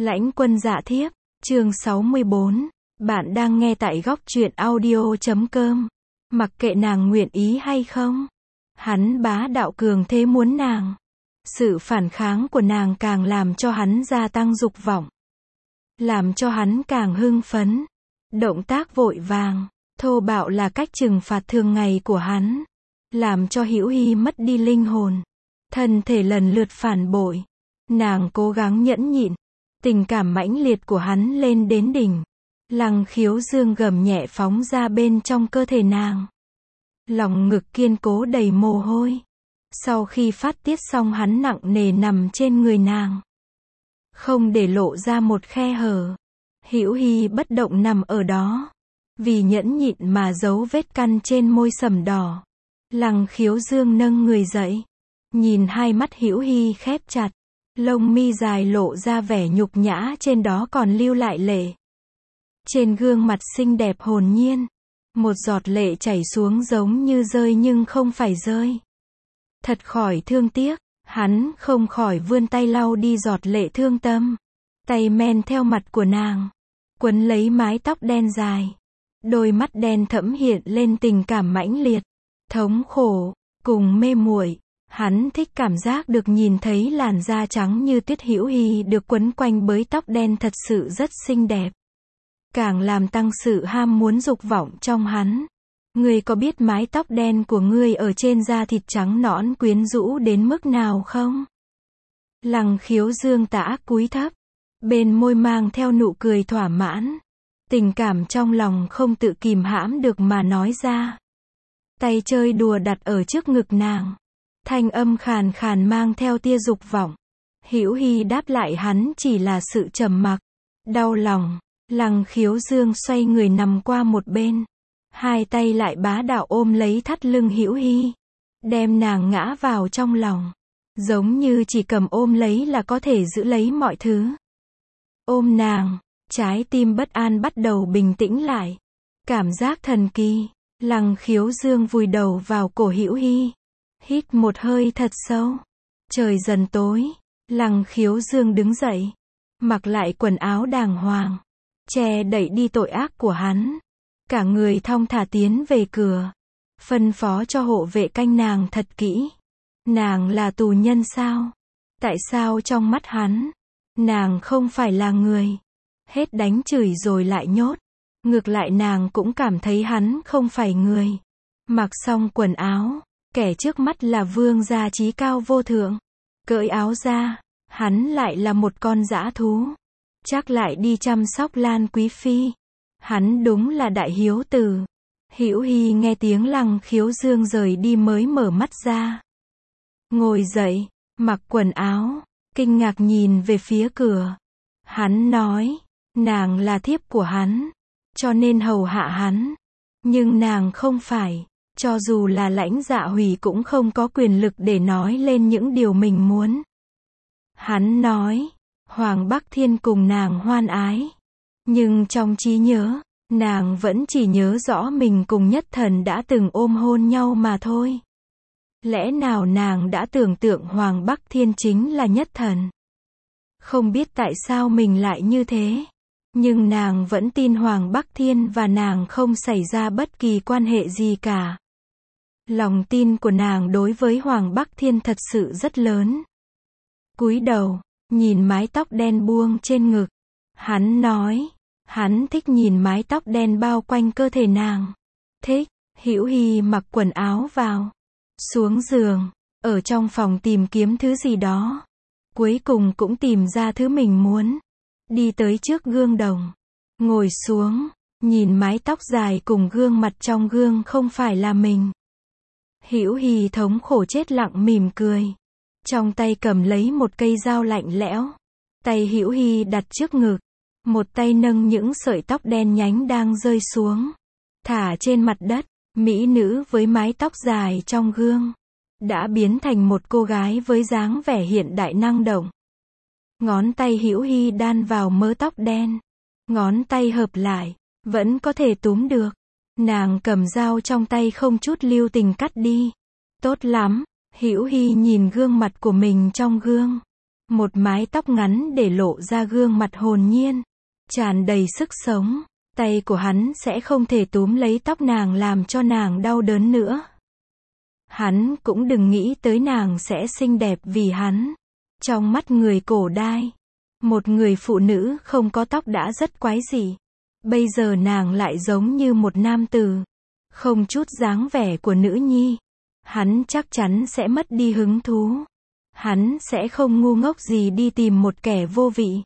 Lãnh Quân Dạ Thiếp, chương 64. Bạn đang nghe tại góc truyện audio.com. Mặc kệ nàng nguyện ý hay không, hắn bá đạo cường thế muốn nàng. Sự phản kháng của nàng càng làm cho hắn gia tăng dục vọng, làm cho hắn càng hưng phấn. Động tác vội vàng, thô bạo là cách trừng phạt thường ngày của hắn, làm cho Hữu Hi mất đi linh hồn, thân thể lần lượt phản bội. Nàng cố gắng nhẫn nhịn, tình cảm mãnh liệt của hắn lên đến đỉnh. Lăng Khiếu Dương gầm nhẹ phóng ra bên trong cơ thể nàng. Lòng ngực kiên cố đầy mồ hôi. Sau khi phát tiết xong hắn nặng nề nằm trên người nàng, không để lộ ra một khe hở. Hữu Hi bất động nằm ở đó, vì nhẫn nhịn mà giấu vết căn trên môi sẫm đỏ. Lăng Khiếu Dương nâng người dậy, nhìn hai mắt Hữu Hi khép chặt, lông mi dài lộ ra vẻ nhục nhã, trên đó còn lưu lại lệ. Trên gương mặt xinh đẹp hồn nhiên, một giọt lệ chảy xuống giống như rơi nhưng không phải rơi. Thật khỏi thương tiếc, hắn không khỏi vươn tay lau đi giọt lệ thương tâm. Tay men theo mặt của nàng, quấn lấy mái tóc đen dài. Đôi mắt đen thẫm hiện lên tình cảm mãnh liệt, thống khổ, cùng mê muội. Hắn thích cảm giác được nhìn thấy làn da trắng như tuyết Hữu Hi được quấn quanh bới tóc đen thật sự rất xinh đẹp. Càng làm tăng sự ham muốn dục vọng trong hắn. Ngươi có biết mái tóc đen của ngươi ở trên da thịt trắng nõn quyến rũ đến mức nào không? Lăng Khiếu Dương tả cúi thấp, bên môi mang theo nụ cười thỏa mãn. Tình cảm trong lòng không tự kìm hãm được mà nói ra. Tay chơi đùa đặt ở trước ngực nàng. Thanh âm khàn khàn mang theo tia dục vọng. Hữu Hi đáp lại hắn chỉ là sự trầm mặc, đau lòng. Lăng Khiếu Dương xoay người nằm qua một bên, hai tay lại bá đạo ôm lấy thắt lưng Hữu Hi, đem nàng ngã vào trong lòng, giống như chỉ cầm ôm lấy là có thể giữ lấy mọi thứ. Ôm nàng, trái tim bất an bắt đầu bình tĩnh lại. Cảm giác thần kỳ. Lăng Khiếu Dương vùi đầu vào cổ Hữu Hi, hít một hơi thật sâu. Trời dần tối, Lăng Khiếu Dương đứng dậy, mặc lại quần áo đàng hoàng, che đậy đi tội ác của hắn. Cả người thong thả tiến về cửa, phân phó cho hộ vệ canh nàng thật kỹ. Nàng là tù nhân sao? Tại sao trong mắt hắn, nàng không phải là người? Hết đánh chửi rồi lại nhốt. Ngược lại nàng cũng cảm thấy hắn không phải người. Mặc xong quần áo, kẻ trước mắt là vương gia chí cao vô thượng. Cởi áo ra, hắn lại là một con dã thú. Chắc lại đi chăm sóc Lan Quý Phi. Hắn đúng là đại hiếu tử. Hữu Hi nghe tiếng Lăng Khiếu Dương rời đi mới mở mắt ra. Ngồi dậy, mặc quần áo, kinh ngạc nhìn về phía cửa. Hắn nói, nàng là thiếp của hắn, cho nên hầu hạ hắn. Nhưng nàng không phải, cho dù là Lãnh Dạ Hủy cũng không có quyền lực để nói lên những điều mình muốn. Hắn nói, Hoàng Bắc Thiên cùng nàng hoan ái. Nhưng trong trí nhớ, nàng vẫn chỉ nhớ rõ mình cùng Nhất Thần đã từng ôm hôn nhau mà thôi. Lẽ nào nàng đã tưởng tượng Hoàng Bắc Thiên chính là Nhất Thần? Không biết tại sao mình lại như thế. Nhưng nàng vẫn tin Hoàng Bắc Thiên và nàng không xảy ra bất kỳ quan hệ gì cả. Lòng tin của nàng đối với Hoàng Bắc Thiên thật sự rất lớn. Cúi đầu, nhìn mái tóc đen buông trên ngực. Hắn nói, hắn thích nhìn mái tóc đen bao quanh cơ thể nàng. Thích. Hữu Hi mặc quần áo vào, xuống giường, ở trong phòng tìm kiếm thứ gì đó. Cuối cùng cũng tìm ra thứ mình muốn. Đi tới trước gương đồng, ngồi xuống, nhìn mái tóc dài cùng gương mặt trong gương không phải là mình. Hữu Hi thống khổ chết lặng mỉm cười. Trong tay cầm lấy một cây dao lạnh lẽo. Tay Hữu Hi đặt trước ngực. Một tay nâng những sợi tóc đen nhánh đang rơi xuống, thả trên mặt đất. Mỹ nữ với mái tóc dài trong gương đã biến thành một cô gái với dáng vẻ hiện đại năng động. Ngón tay Hữu Hi đan vào mớ tóc đen. Ngón tay hợp lại, vẫn có thể túm được. Nàng cầm dao trong tay không chút lưu tình cắt đi. Tốt lắm. Hữu Hi nhìn gương mặt của mình trong gương. Một mái tóc ngắn để lộ ra gương mặt hồn nhiên, tràn đầy sức sống. Tay của hắn sẽ không thể túm lấy tóc nàng làm cho nàng đau đớn nữa. Hắn cũng đừng nghĩ tới nàng sẽ xinh đẹp vì hắn. Trong mắt người cổ đại, một người phụ nữ không có tóc đã rất quái dị. Bây giờ nàng lại giống như một nam tử, không chút dáng vẻ của nữ nhi. Hắn chắc chắn sẽ mất đi hứng thú. Hắn sẽ không ngu ngốc gì đi tìm một kẻ vô vị,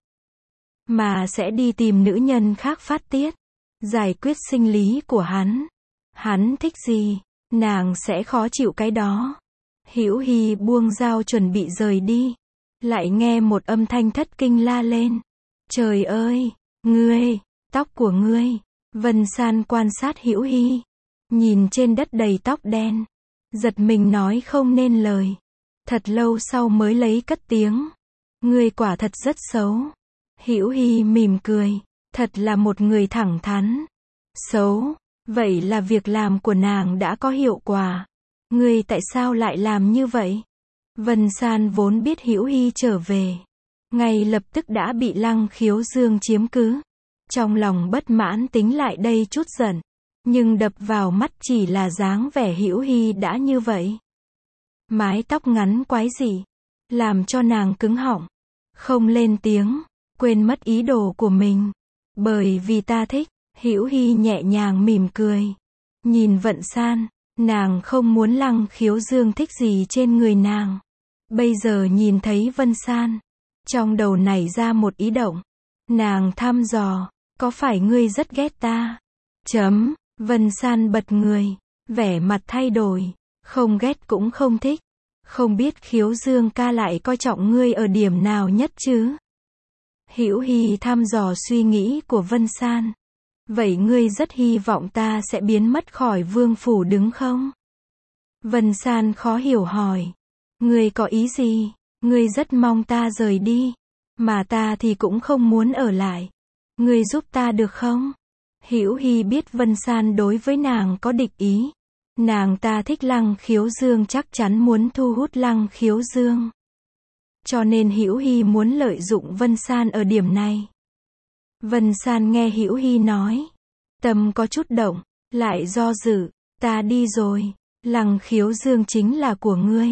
mà sẽ đi tìm nữ nhân khác phát tiết, giải quyết sinh lý của hắn. Hắn thích gì, nàng sẽ khó chịu cái đó. Hữu Hi buông dao chuẩn bị rời đi, lại nghe một âm thanh thất kinh la lên. Trời ơi, ngươi, tóc của ngươi. Vân San quan sát Hữu Hi, nhìn trên đất đầy tóc đen, giật mình nói không nên lời. Thật lâu sau mới lấy cất tiếng. Ngươi quả thật rất xấu. Hữu Hi mỉm cười, thật là một người thẳng thắn. Xấu, vậy là việc làm của nàng đã có hiệu quả. Ngươi tại sao lại làm như vậy? Vân San vốn biết Hữu Hi trở về, ngay lập tức đã bị Lăng Khiếu Dương chiếm cứ. Trong lòng bất mãn tính lại đây chút giận, nhưng đập vào mắt chỉ là dáng vẻ Hữu Hi đã như vậy. Mái tóc ngắn quái dị, làm cho nàng cứng họng, không lên tiếng, quên mất ý đồ của mình. Bởi vì ta thích. Hữu Hi nhẹ nhàng mỉm cười, nhìn Vận San, nàng không muốn Lăng Khiếu Dương thích gì trên người nàng. Bây giờ nhìn thấy Vân San, trong đầu nảy ra một ý động. Nàng thăm dò, có phải ngươi rất ghét ta? Vân San bật người, vẻ mặt thay đổi, không ghét cũng không thích. Không biết Khiếu Dương ca lại coi trọng ngươi ở điểm nào nhất chứ? Hữu Hi thăm dò suy nghĩ của Vân San. Vậy ngươi rất hy vọng ta sẽ biến mất khỏi vương phủ đúng không? Vân San khó hiểu hỏi. Ngươi có ý gì? Ngươi rất mong ta rời đi, mà ta thì cũng không muốn ở lại. Ngươi giúp ta được không? Hữu Hi biết Vân San đối với nàng có địch ý. Nàng ta thích Lăng Khiếu Dương, chắc chắn muốn thu hút Lăng Khiếu Dương. Cho nên Hữu Hi muốn lợi dụng Vân San ở điểm này. Vân San nghe Hữu Hi nói, tâm có chút động, lại do dự. Ta đi rồi, Lăng Khiếu Dương chính là của ngươi.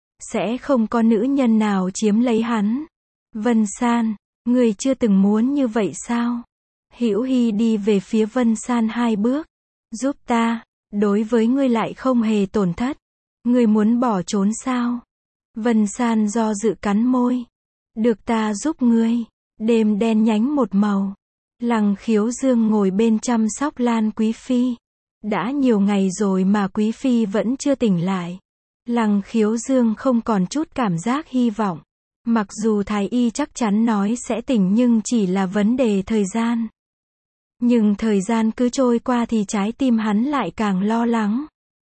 Sẽ không có nữ nhân nào chiếm lấy hắn. Vân San, ngươi chưa từng muốn như vậy sao? Hữu Hi đi về phía Vân San 2 bước. Giúp ta, đối với ngươi lại không hề tổn thất. Ngươi muốn bỏ trốn sao? Vân San do dự cắn môi. Được, ta giúp ngươi. Đêm đen nhánh một màu. Lăng Khiếu Dương ngồi bên chăm sóc Lan Quý Phi. Đã nhiều ngày rồi mà Quý Phi vẫn chưa tỉnh lại. Lăng Khiếu Dương không còn chút cảm giác hy vọng. Mặc dù Thái Y chắc chắn nói sẽ tỉnh nhưng chỉ là vấn đề thời gian. Nhưng thời gian cứ trôi qua thì trái tim hắn lại càng lo lắng.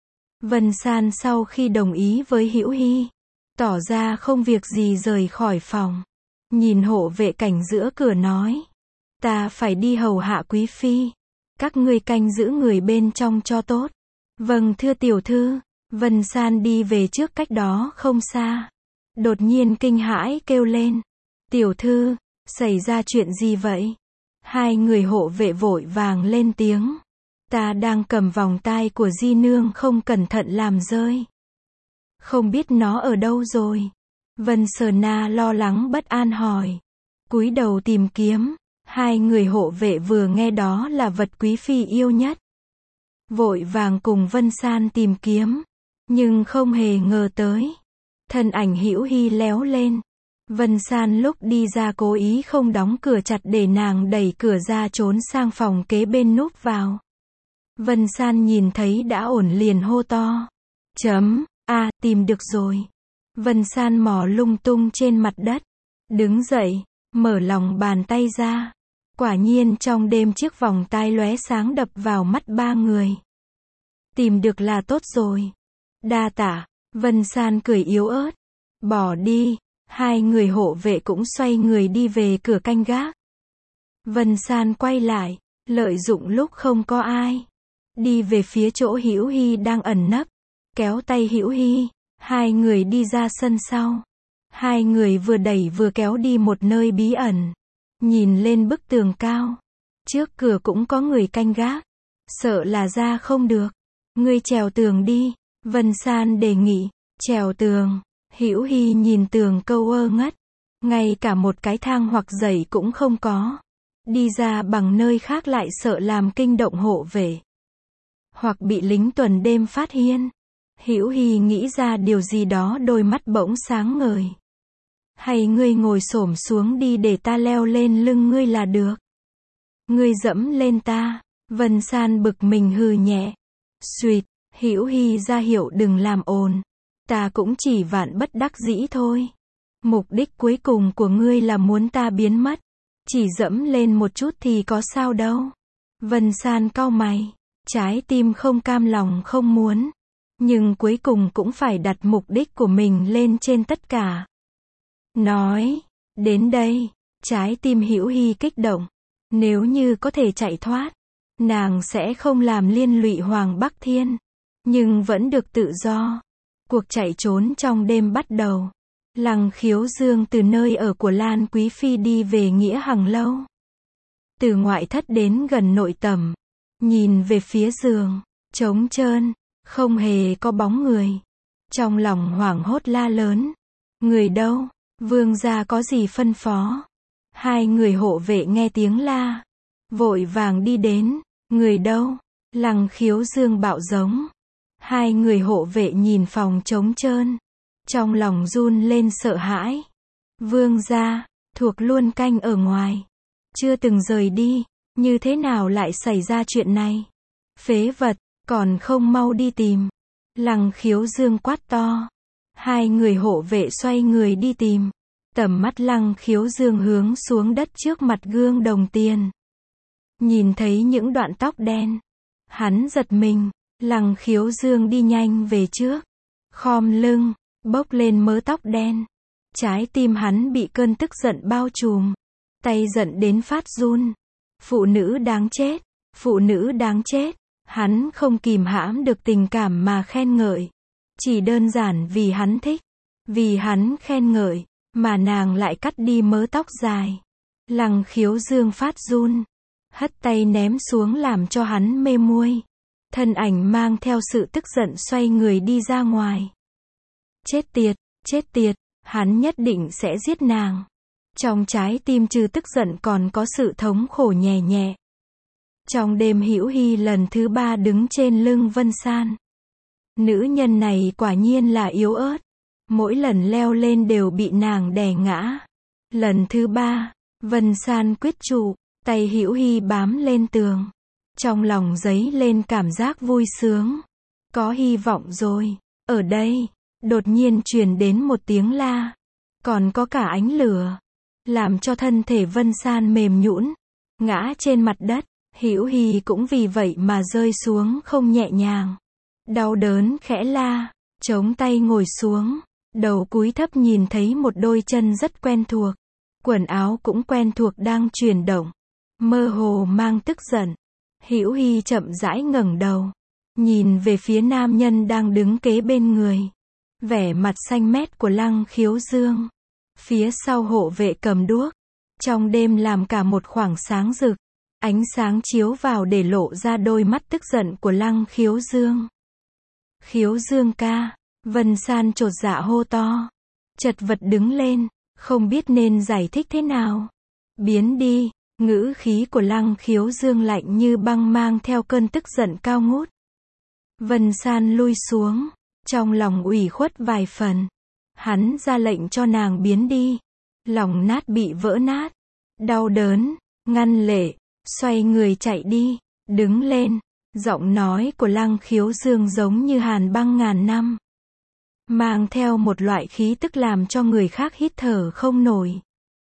Vân San sau khi đồng ý với Hữu Hi, tỏ ra không việc gì rời khỏi phòng. Nhìn hộ vệ cảnh giữa cửa nói. Ta phải đi hầu hạ Quý Phi. Các ngươi canh giữ người bên trong cho tốt. Vâng thưa tiểu thư. Vân San đi về trước cách đó không xa. Đột nhiên kinh hãi kêu lên. Tiểu thư, xảy ra chuyện gì vậy? Hai người hộ vệ vội vàng lên tiếng. Ta đang cầm vòng tai của Di Nương không cẩn thận làm rơi. Không biết nó ở đâu rồi. Vân Sờ Na lo lắng bất an hỏi. Cúi đầu tìm kiếm. Hai người hộ vệ vừa nghe đó là vật Quý Phi yêu nhất, vội vàng cùng Vân San tìm kiếm. Nhưng không hề ngờ tới, thân ảnh Hữu Hi léo lên. Vân San lúc đi ra cố ý không đóng cửa chặt để nàng đẩy cửa ra trốn sang phòng kế bên núp vào. Vân San nhìn thấy đã ổn liền hô to. Tìm được rồi. Vân San mò lung tung trên mặt đất. Đứng dậy, mở lòng bàn tay ra. Quả nhiên trong đêm chiếc vòng tai lóe sáng đập vào mắt ba người. Tìm được là tốt rồi. Đa tạ. Vân San cười yếu ớt. Bỏ đi. Hai người hộ vệ cũng xoay người đi về cửa canh gác. Vân San quay lại, lợi dụng lúc không có ai, đi về phía chỗ Hữu Hi đang ẩn nấp, kéo tay Hữu Hi, hai người đi ra sân sau. Hai người vừa đẩy vừa kéo đi một nơi bí ẩn. Nhìn lên bức tường cao. Trước cửa cũng có người canh gác. Sợ là ra không được. Ngươi trèo tường đi. Vân San đề nghị. Trèo tường. Hữu Hi nhìn tường câu ơ ngất. Ngay cả một cái thang hoặc giày cũng không có. Đi ra bằng nơi khác lại sợ làm kinh động hộ vệ. Hoặc bị lính tuần đêm phát hiện. Hữu Hi nghĩ ra điều gì đó, đôi mắt bỗng sáng ngời. Hay ngươi ngồi xổm xuống đi để ta leo lên lưng ngươi là được. Ngươi dẫm lên ta. Vân San bực mình hừ nhẹ. Suýt, Hữu Hi ra hiệu đừng làm ồn. Ta cũng chỉ vạn bất đắc dĩ thôi. Mục đích cuối cùng của ngươi là muốn ta biến mất. Chỉ dẫm lên một chút thì có sao đâu. Vân San cau mày. Trái tim không cam lòng không muốn. Nhưng cuối cùng cũng phải đặt mục đích của mình lên trên tất cả. Nói. Đến đây. Trái tim Hữu Hi kích động. Nếu như có thể chạy thoát. Nàng sẽ không làm liên lụy Hoàng Bắc Thiên. Nhưng vẫn được tự do. Cuộc chạy trốn trong đêm bắt đầu. Lăng Khiếu Dương từ nơi ở của Lan Quý Phi đi về Nghĩa Hằng Lâu. Từ ngoại thất đến gần nội tẩm. Nhìn về phía giường. Trống trơn. Không hề có bóng người. Trong lòng hoảng hốt la lớn. Người đâu? Vương gia có gì phân phó? Hai người hộ vệ nghe tiếng la. Vội vàng đi đến. Người đâu? Lăng Khiếu Dương bạo giống. Hai người hộ vệ nhìn phòng trống trơn. Trong lòng run lên sợ hãi. Vương gia, thuộc luôn canh ở ngoài. Chưa từng rời đi. Như thế nào lại xảy ra chuyện này? Phế vật, còn không mau đi tìm. Lăng Khiếu Dương quát to. Hai người hộ vệ xoay người đi tìm. Tầm mắt Lăng Khiếu Dương hướng xuống đất trước mặt gương đồng tiền. Nhìn thấy những đoạn tóc đen. Hắn giật mình. Lăng Khiếu Dương đi nhanh về trước. Khom lưng, bốc lên mớ tóc đen. Trái tim hắn bị cơn tức giận bao trùm. Tay giận đến phát run. Phụ nữ đáng chết. Phụ nữ đáng chết. Hắn không kìm hãm được tình cảm mà khen ngợi. Chỉ đơn giản vì hắn thích. Vì hắn khen ngợi, mà nàng lại cắt đi mớ tóc dài. Lăng Khiếu Dương phát run. Hất tay ném xuống làm cho hắn mê muội. Thân ảnh mang theo sự tức giận xoay người đi ra ngoài. Chết tiệt, hắn nhất định sẽ giết nàng. Trong trái tim trừ tức giận còn có sự thống khổ nhẹ nhẹ. Trong đêm Hữu Hi lần thứ 3 đứng trên lưng Vân San. Nữ nhân này quả nhiên là yếu ớt. Mỗi lần leo lên đều bị nàng đè ngã. Lần thứ 3, Vân San quyết trụ, tay Hữu Hi bám lên tường. Trong lòng dấy lên cảm giác vui sướng. Có hy vọng rồi. Ở đây, đột nhiên truyền đến một tiếng la. Còn có cả ánh lửa. Làm cho thân thể Vân San mềm nhũn, ngã trên mặt đất. Hữu Hi cũng vì vậy mà rơi xuống không nhẹ nhàng. Đau đớn khẽ la, chống tay ngồi xuống. Đầu cúi thấp nhìn thấy một đôi chân rất quen thuộc. Quần áo cũng quen thuộc đang chuyển động. Mơ hồ mang tức giận. Hữu Hi chậm rãi ngẩng đầu. Nhìn về phía nam nhân đang đứng kế bên người. Vẻ mặt xanh mét của Lăng Khiếu Dương. Phía sau hộ vệ cầm đuốc. Trong đêm làm cả một khoảng sáng rực. Ánh sáng chiếu vào để lộ ra đôi mắt tức giận của Lăng Khiếu Dương. Khiếu Dương ca. Vân San chột dạ hô to. Chật vật đứng lên. Không biết nên giải thích thế nào. Biến đi. Ngữ khí của Lăng Khiếu Dương lạnh như băng mang theo cơn tức giận cao ngút. Vân San lui xuống. Trong lòng ủy khuất vài phần. Hắn ra lệnh cho nàng biến đi. Lòng nát bị vỡ nát. Đau đớn. Ngăn lệ. Xoay người chạy đi. Đứng lên. Giọng nói của Lăng Khiếu Dương giống như hàn băng ngàn năm. Mang theo một loại khí tức làm cho người khác hít thở không nổi.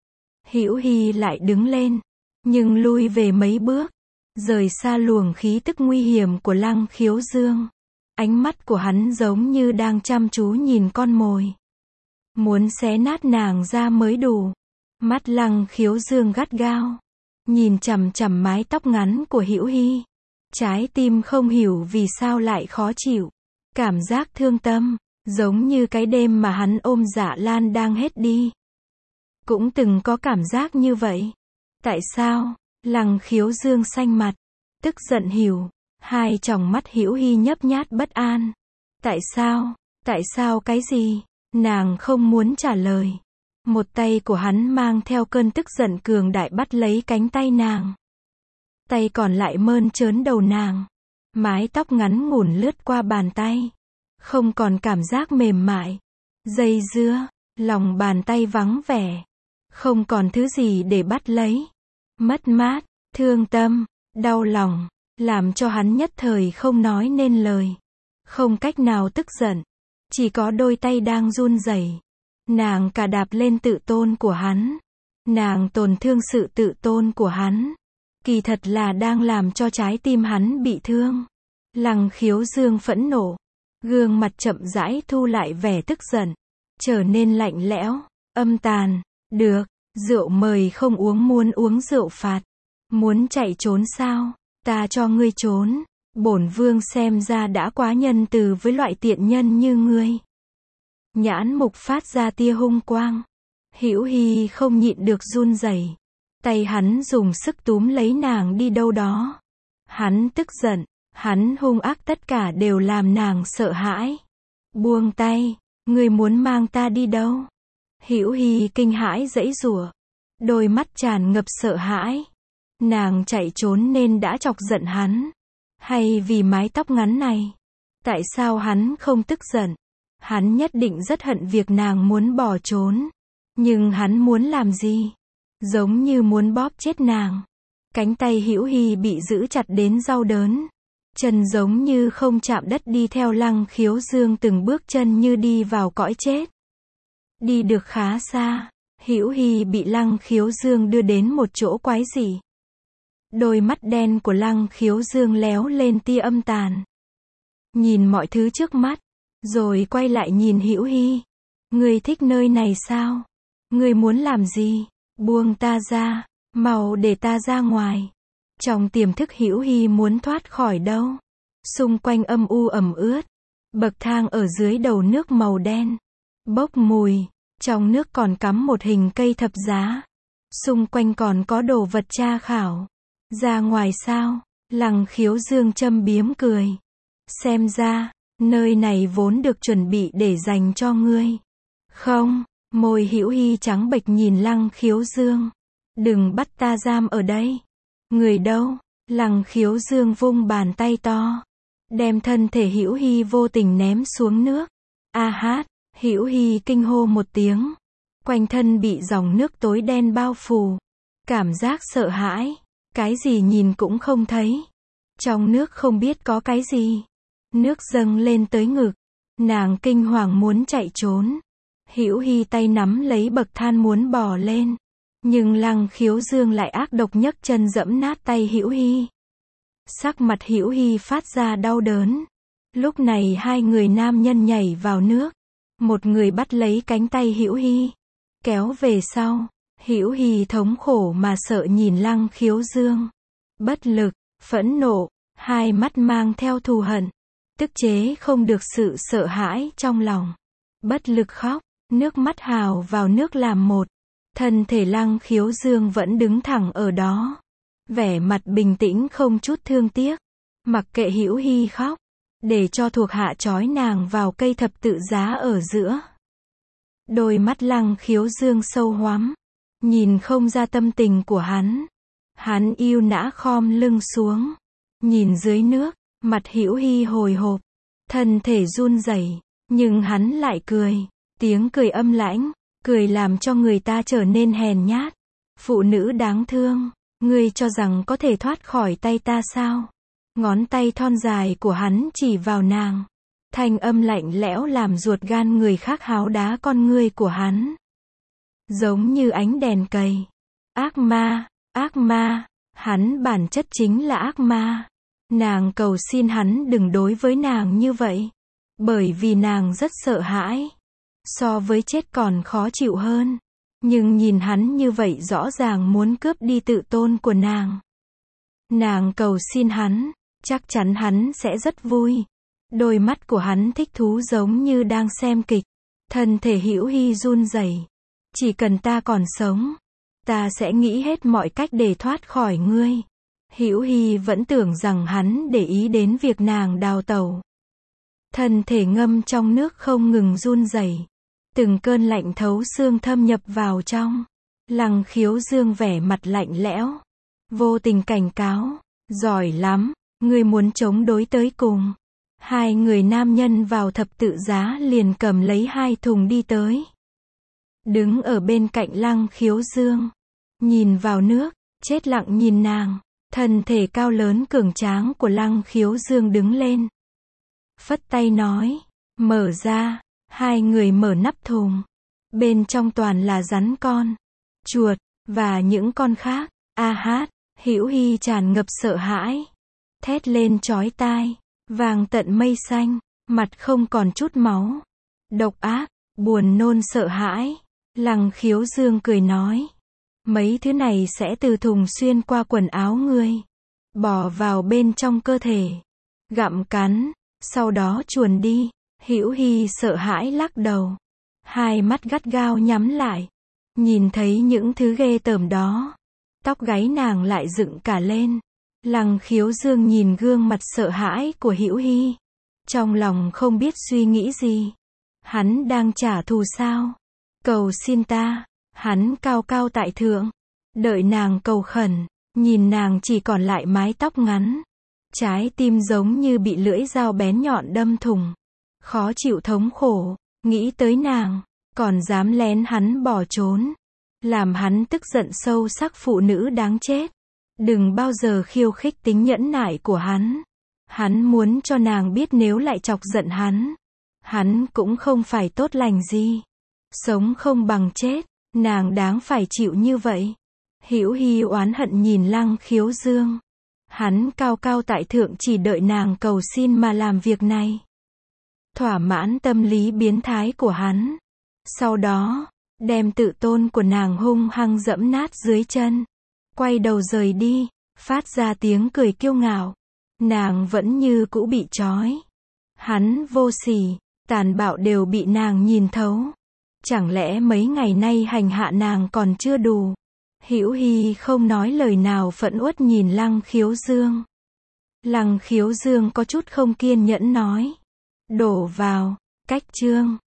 Hữu Hi lại đứng lên. Nhưng lui về mấy bước. Rời xa luồng khí tức nguy hiểm của Lăng Khiếu Dương. Ánh mắt của hắn giống như đang chăm chú nhìn con mồi. Muốn xé nát nàng ra mới đủ. Mắt Lăng Khiếu Dương gắt gao. Nhìn chằm chằm mái tóc ngắn của Hữu Hi. Trái tim không hiểu vì sao lại khó chịu. Cảm giác thương tâm, Giống như cái đêm mà hắn ôm Dạ Lan đang hết đi. Cũng từng có cảm giác như vậy. Tại sao? Lăng Khiếu Dương xanh mặt, tức giận hiểu. Hai tròng mắt Hữu Hi nhấp nhát bất an. Tại sao? Tại sao cái gì? Nàng không muốn trả lời. Một tay của hắn mang theo cơn tức giận cường đại bắt lấy cánh tay nàng. Tay còn lại mơn trớn đầu nàng. Mái tóc ngắn ngủn lướt qua bàn tay. Không còn cảm giác mềm mại. Dây dưa, lòng bàn tay vắng vẻ. Không còn thứ gì để bắt lấy. Mất mát, thương tâm, đau lòng, làm cho hắn nhất thời không nói nên lời. Không cách nào tức giận. Chỉ có đôi tay đang run rẩy. Nàng cả đạp lên tự tôn của hắn. Nàng tổn thương sự tự tôn của hắn. Kỳ thật là đang làm cho trái tim hắn bị thương. Lăng Khiếu Dương phẫn nộ. Gương mặt chậm rãi thu lại vẻ tức giận. Trở nên lạnh lẽo, âm tàn. Được, rượu mời không uống muốn uống rượu phạt. Muốn chạy trốn sao? Ta cho ngươi trốn. Bổn vương xem ra đã quá nhân từ với loại tiện nhân như ngươi. Nhãn mục phát ra tia hung quang. Hữu Hi không nhịn được run rẩy. Tay hắn dùng sức túm lấy nàng đi đâu đó. Hắn tức giận, hắn hung ác, tất cả đều làm nàng sợ hãi. Buông tay, ngươi muốn mang ta đi đâu? Hữu Hi kinh hãi giãy giụa, đôi mắt tràn ngập sợ hãi. Nàng chạy trốn nên đã chọc giận hắn, hay vì mái tóc ngắn này? Tại sao hắn không tức giận? Hắn nhất định rất hận việc nàng muốn bỏ trốn. Nhưng hắn muốn làm gì? Giống như muốn bóp chết nàng. Cánh tay Hữu Hi bị giữ chặt đến đau đớn. Chân giống như không chạm đất đi theo Lăng Khiếu Dương từng bước chân như đi vào cõi chết. Đi được khá xa, Hữu Hi bị Lăng Khiếu Dương đưa đến một chỗ quái dị. Đôi mắt đen của Lăng Khiếu Dương léo lên tia âm tàn. Nhìn mọi thứ trước mắt, rồi quay lại nhìn Hữu Hi. Ngươi thích nơi này sao? Ngươi muốn làm gì? Buông ta ra, mau để ta ra ngoài. Trong tiềm thức Hữu Hi muốn thoát khỏi đâu. Xung quanh âm u ẩm ướt. Bậc thang ở dưới đầu nước màu đen. Bốc mùi. Trong nước còn cắm một hình cây thập giá. Xung quanh còn có đồ vật tra khảo. Ra ngoài sao? Lăng Khiếu Dương châm biếm cười. Xem ra, nơi này vốn được chuẩn bị để dành cho ngươi. Không, môi Hữu Hi trắng bệch nhìn Lăng Khiếu Dương. Đừng bắt ta giam ở đây. Người đâu? Lăng Khiếu Dương vung bàn tay to, đem thân thể Hữu Hi vô tình ném xuống nước. A hát, Hữu Hi kinh hô một tiếng. Quanh thân bị dòng nước tối đen bao phủ. Cảm giác sợ hãi. Cái gì nhìn cũng không thấy. Trong nước không biết có cái gì. Nước dâng lên tới ngực. Nàng kinh hoàng muốn chạy trốn. Hữu Hi tay nắm lấy bậc thang muốn bò lên. Nhưng Lăng Khiếu Dương lại ác độc nhấc chân giẫm nát tay Hữu Hi. Sắc mặt Hữu Hi phát ra đau đớn. Lúc này hai người nam nhân nhảy vào nước. Một người bắt lấy cánh tay Hữu Hi, kéo về sau. Hữu Hi thống khổ mà sợ nhìn Lăng Khiếu Dương. Bất lực, phẫn nộ, hai mắt mang theo thù hận. Tức chế không được sự sợ hãi trong lòng. Bất lực khóc, nước mắt hào vào nước làm một. Thân thể Lăng Khiếu Dương vẫn đứng thẳng ở đó. Vẻ mặt bình tĩnh không chút thương tiếc. Mặc kệ Hữu Hi khóc. Để cho thuộc hạ trói nàng vào cây thập tự giá ở giữa. Đôi mắt Lăng Khiếu Dương sâu hoắm. Nhìn không ra tâm tình của hắn. Hắn yêu nã khom lưng xuống. Nhìn dưới nước, mặt Hữu Hi hồi hộp. Thân thể run rẩy, nhưng hắn lại cười. Tiếng cười âm lãnh. Cười làm cho người ta trở nên hèn nhát. Phụ nữ đáng thương. Ngươi cho rằng có thể thoát khỏi tay ta sao? Ngón tay thon dài của hắn chỉ vào nàng. Thanh âm lạnh lẽo làm ruột gan người khác háo đá con ngươi của hắn. Giống như ánh đèn cầy. Ác ma, hắn bản chất chính là ác ma. Nàng cầu xin hắn đừng đối với nàng như vậy. Bởi vì nàng rất sợ hãi. So với chết còn khó chịu hơn. Nhưng nhìn hắn như vậy rõ ràng muốn cướp đi tự tôn của nàng. Nàng cầu xin hắn, chắc chắn hắn sẽ rất vui. Đôi mắt của hắn thích thú giống như đang xem kịch. Thân thể Hữu Hi run rẩy. Chỉ cần ta còn sống, ta sẽ nghĩ hết mọi cách để thoát khỏi ngươi. Hữu Hi vẫn tưởng rằng hắn để ý đến việc nàng đào tẩu. Thân thể ngâm trong nước không ngừng run rẩy. Từng cơn lạnh thấu xương thâm nhập vào trong. Lăng Khiếu Dương vẻ mặt lạnh lẽo. Vô tình cảnh cáo. Giỏi lắm, ngươi muốn chống đối tới cùng. Hai người nam nhân vào thập tự giá liền cầm lấy 2 thùng đi tới. Đứng ở bên cạnh Lăng Khiếu Dương. Nhìn vào nước, chết lặng nhìn nàng. Thân thể cao lớn cường tráng của Lăng Khiếu Dương đứng lên. Phất tay nói. Mở ra. Hai người mở nắp thùng. Bên trong toàn là rắn con, chuột, và những con khác. A hát, Hữu Hi tràn ngập sợ hãi. Thét lên chói tai. Vàng tận mây xanh. Mặt không còn chút máu. Độc ác, buồn nôn sợ hãi. Lăng Khiếu Dương cười nói. Mấy thứ này sẽ từ thùng xuyên qua quần áo ngươi. Bỏ vào bên trong cơ thể. Gặm cắn. Sau đó chuồn đi. Hữu Hi sợ hãi lắc đầu. Hai mắt gắt gao nhắm lại. Nhìn thấy những thứ ghê tởm đó. Tóc gáy nàng lại dựng cả lên. Lăng Khiếu Dương nhìn gương mặt sợ hãi của Hữu Hi. Trong lòng không biết suy nghĩ gì. Hắn đang trả thù sao? Cầu xin ta. Hắn cao cao tại thượng. Đợi nàng cầu khẩn. Nhìn nàng chỉ còn lại mái tóc ngắn. Trái tim giống như bị lưỡi dao bén nhọn đâm thủng. Khó chịu thống khổ. Nghĩ tới nàng. Còn dám lén hắn bỏ trốn. Làm hắn tức giận sâu sắc phụ nữ đáng chết. Đừng bao giờ khiêu khích tính nhẫn nại của hắn. Hắn muốn cho nàng biết nếu lại chọc giận hắn cũng không phải tốt lành gì. Sống không bằng chết. Nàng đáng phải chịu như vậy. Hữu Hi oán hận nhìn Lăng Khiếu Dương. Hắn cao cao tại thượng chỉ đợi nàng cầu xin mà làm việc này. Thỏa mãn tâm lý biến thái của hắn. Sau đó, đem tự tôn của nàng hung hăng dẫm nát dưới chân. Quay đầu rời đi, phát ra tiếng cười kiêu ngạo. Nàng vẫn như cũ bị trói. Hắn vô sỉ, tàn bạo đều bị nàng nhìn thấu. Chẳng lẽ mấy ngày nay hành hạ nàng còn chưa đủ? Hữu Hi không nói lời nào phẫn uất nhìn Lăng Khiếu Dương. Lăng Khiếu Dương có chút không kiên nhẫn nói. Đổ vào, cách chương.